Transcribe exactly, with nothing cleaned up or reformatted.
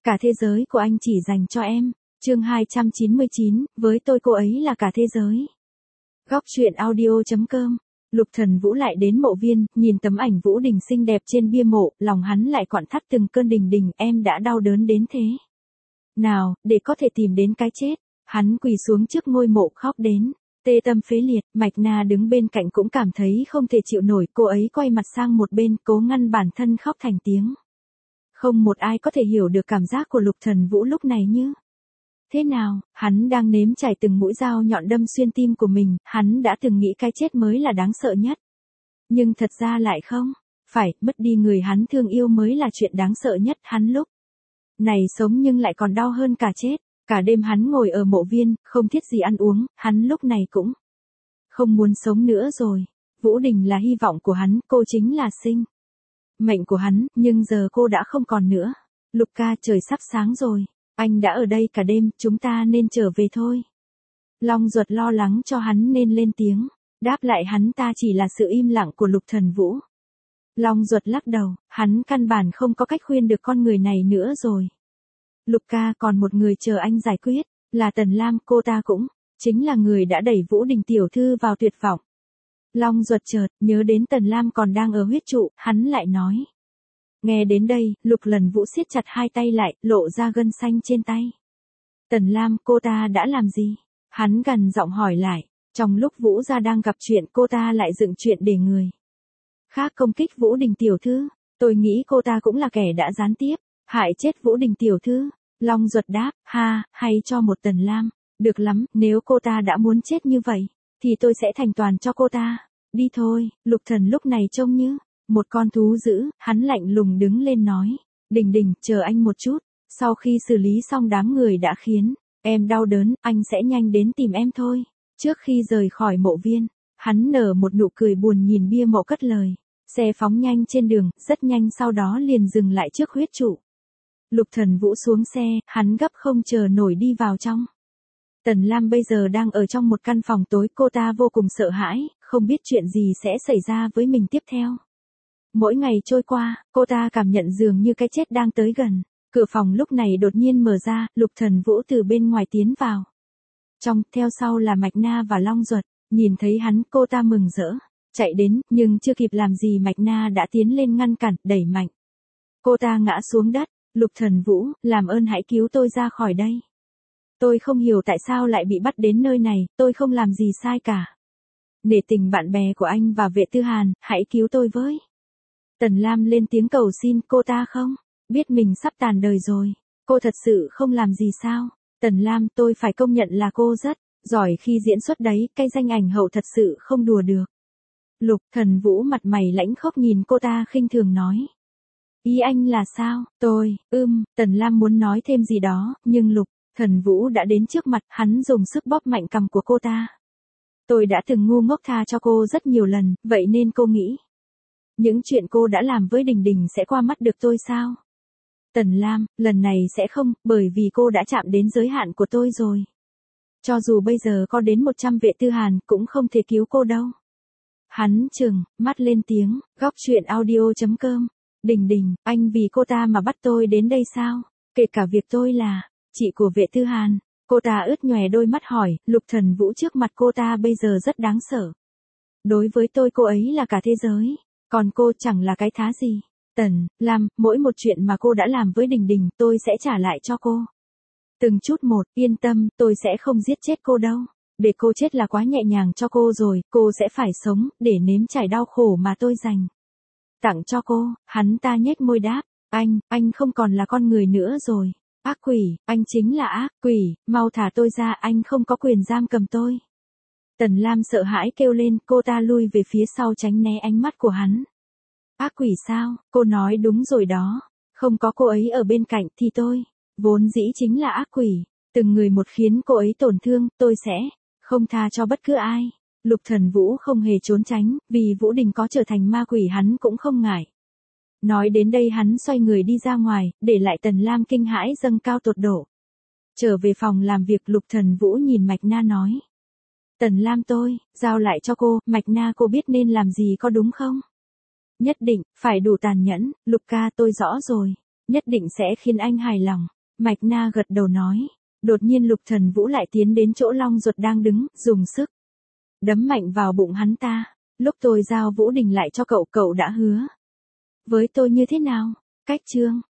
Cả thế giới của anh chỉ dành cho em. Chương hai trăm chín mươi chín, với tôi cô ấy là cả thế giới. Góc truyện audio chấm com. Lục Thần Vũ lại đến mộ viên, nhìn tấm ảnh Vũ Đình xinh đẹp trên bia mộ, lòng hắn lại quặn thắt từng cơn đình đình, em đã đau đớn đến thế. Nào, để có thể tìm đến cái chết, hắn quỳ xuống trước ngôi mộ khóc đến, tê tâm phế liệt. Mạch Na đứng bên cạnh cũng cảm thấy không thể chịu nổi, cô ấy quay mặt sang một bên, cố ngăn bản thân khóc thành tiếng. Không một ai có thể hiểu được cảm giác của Lục Thần Vũ lúc này như thế nào, hắn đang nếm trải từng mũi dao nhọn đâm xuyên tim của mình, hắn đã từng nghĩ cái chết mới là đáng sợ nhất. Nhưng thật ra lại không, phải, mất đi người hắn thương yêu mới là chuyện đáng sợ nhất, hắn lúc này sống nhưng lại còn đau hơn cả chết. Cả đêm hắn ngồi ở mộ viên, không thiết gì ăn uống, hắn lúc này cũng không muốn sống nữa rồi. Vũ Đình là hy vọng của hắn, cô chính là sinh mệnh của hắn, nhưng giờ cô đã không còn nữa. Lục ca, trời sắp sáng rồi. Anh đã ở đây cả đêm, chúng ta nên trở về thôi. Long Duật lo lắng cho hắn nên lên tiếng. Đáp lại hắn ta chỉ là sự im lặng của Lục Thần Vũ. Long Duật lắc đầu, hắn căn bản không có cách khuyên được con người này nữa rồi. Lục ca, còn một người chờ anh giải quyết, là Tần Lam, cô ta cũng chính là người đã đẩy Vũ Đình tiểu thư vào tuyệt vọng. Long Duật chợt nhớ đến Tần Lam còn đang ở huyết trụ, hắn lại nói. Nghe đến đây, Lục Lần Vũ siết chặt hai tay lại, lộ ra gân xanh trên tay. Tần Lam, cô ta đã làm gì? Hắn gần giọng hỏi lại. Trong lúc Vũ gia đang gặp chuyện, cô ta lại dựng chuyện để người khác công kích Vũ Đình tiểu thư. Tôi nghĩ cô ta cũng là kẻ đã gián tiếp hại chết Vũ Đình tiểu thư. Long Duật đáp, ha, hay cho một Tần Lam. Được lắm, nếu cô ta đã muốn chết như vậy, thì tôi sẽ thành toàn cho cô ta. Đi thôi. Lục Thần lúc này trông như một con thú dữ, hắn lạnh lùng đứng lên nói. Đình Đình, chờ anh một chút. Sau khi xử lý xong đám người đã khiến em đau đớn, anh sẽ nhanh đến tìm em thôi. Trước khi rời khỏi mộ viên, hắn nở một nụ cười buồn nhìn bia mộ cất lời. Xe phóng nhanh trên đường, rất nhanh sau đó liền dừng lại trước huyết trụ. Lục Thần Vũ xuống xe, hắn gấp không chờ nổi đi vào trong. Tần Lam bây giờ đang ở trong một căn phòng tối, cô ta vô cùng sợ hãi, không biết chuyện gì sẽ xảy ra với mình tiếp theo. Mỗi ngày trôi qua, cô ta cảm nhận dường như cái chết đang tới gần. Cửa phòng lúc này đột nhiên mở ra, Lục Thần Vũ từ bên ngoài tiến vào. Trong, theo sau là Mạch Na và Long Duật, nhìn thấy hắn, cô ta mừng rỡ, chạy đến, nhưng chưa kịp làm gì Mạch Na đã tiến lên ngăn cản, đẩy mạnh. Cô ta ngã xuống đất. Lục Thần Vũ, làm ơn hãy cứu tôi ra khỏi đây. Tôi không hiểu tại sao lại bị bắt đến nơi này, tôi không làm gì sai cả. Nể tình bạn bè của anh và Vệ Tư Hàn, hãy cứu tôi với. Tần Lam lên tiếng cầu xin, cô ta không biết mình sắp tàn đời rồi. Cô thật sự không làm gì sao? Tần Lam, tôi phải công nhận là cô rất giỏi khi diễn xuất đấy, cái danh ảnh hậu thật sự không đùa được. Lục Thần Vũ mặt mày lãnh khốc nhìn cô ta khinh thường nói. Ý anh là sao? Tôi, ưm, Tần Lam muốn nói thêm gì đó, nhưng Lục Thần Vũ đã đến trước mặt, hắn dùng sức bóp mạnh cằm của cô ta. Tôi đã từng ngu ngốc tha cho cô rất nhiều lần, vậy nên cô nghĩ những chuyện cô đã làm với Đình Đình sẽ qua mắt được tôi sao? Tần Lam, lần này sẽ không, bởi vì cô đã chạm đến giới hạn của tôi rồi. Cho dù bây giờ có đến một trăm Vệ Tư Hàn, cũng không thể cứu cô đâu. Hắn trừng mắt lên tiếng, góc truyện audio chấm com. Đình Đình, anh vì cô ta mà bắt tôi đến đây sao? Kể cả việc tôi là chị của Vệ Tư Hàn. Cô ta ướt nhòe đôi mắt hỏi, Lục Thần Vũ trước mặt cô ta bây giờ rất đáng sợ. Đối với tôi cô ấy là cả thế giới, còn cô chẳng là cái thá gì. Tần Lam, mỗi một chuyện mà cô đã làm với Đình Đình, tôi sẽ trả lại cho cô. Từng chút một, yên tâm, tôi sẽ không giết chết cô đâu. Để cô chết là quá nhẹ nhàng cho cô rồi, cô sẽ phải sống, để nếm trải đau khổ mà tôi dành tặng cho cô. Hắn ta nhếch môi đáp, anh, anh không còn là con người nữa rồi. Ác quỷ, anh chính là ác quỷ, mau thả tôi ra, anh không có quyền giam cầm tôi. Tần Lam sợ hãi kêu lên, cô ta lui về phía sau tránh né ánh mắt của hắn. Ác quỷ sao, cô nói đúng rồi đó, không có cô ấy ở bên cạnh thì tôi, vốn dĩ chính là ác quỷ, từng người một khiến cô ấy tổn thương, tôi sẽ không tha cho bất cứ ai. Lục Thần Vũ không hề trốn tránh, vì Vũ Đình có trở thành ma quỷ hắn cũng không ngại. Nói đến đây hắn xoay người đi ra ngoài, để lại Tần Lam kinh hãi dâng cao tột độ. Trở về phòng làm việc, Lục Thần Vũ nhìn Mạch Na nói. Tần Lam tôi, giao lại cho cô, Mạch Na cô biết nên làm gì có đúng không? Nhất định, phải đủ tàn nhẫn, Lục ca tôi rõ rồi, nhất định sẽ khiến anh hài lòng. Mạch Na gật đầu nói. Đột nhiên Lục Thần Vũ lại tiến đến chỗ Long Duật đang đứng, dùng sức đấm mạnh vào bụng hắn ta. Lúc tôi giao Vũ Đình lại cho cậu, cậu đã hứa với tôi như thế nào? Cách chương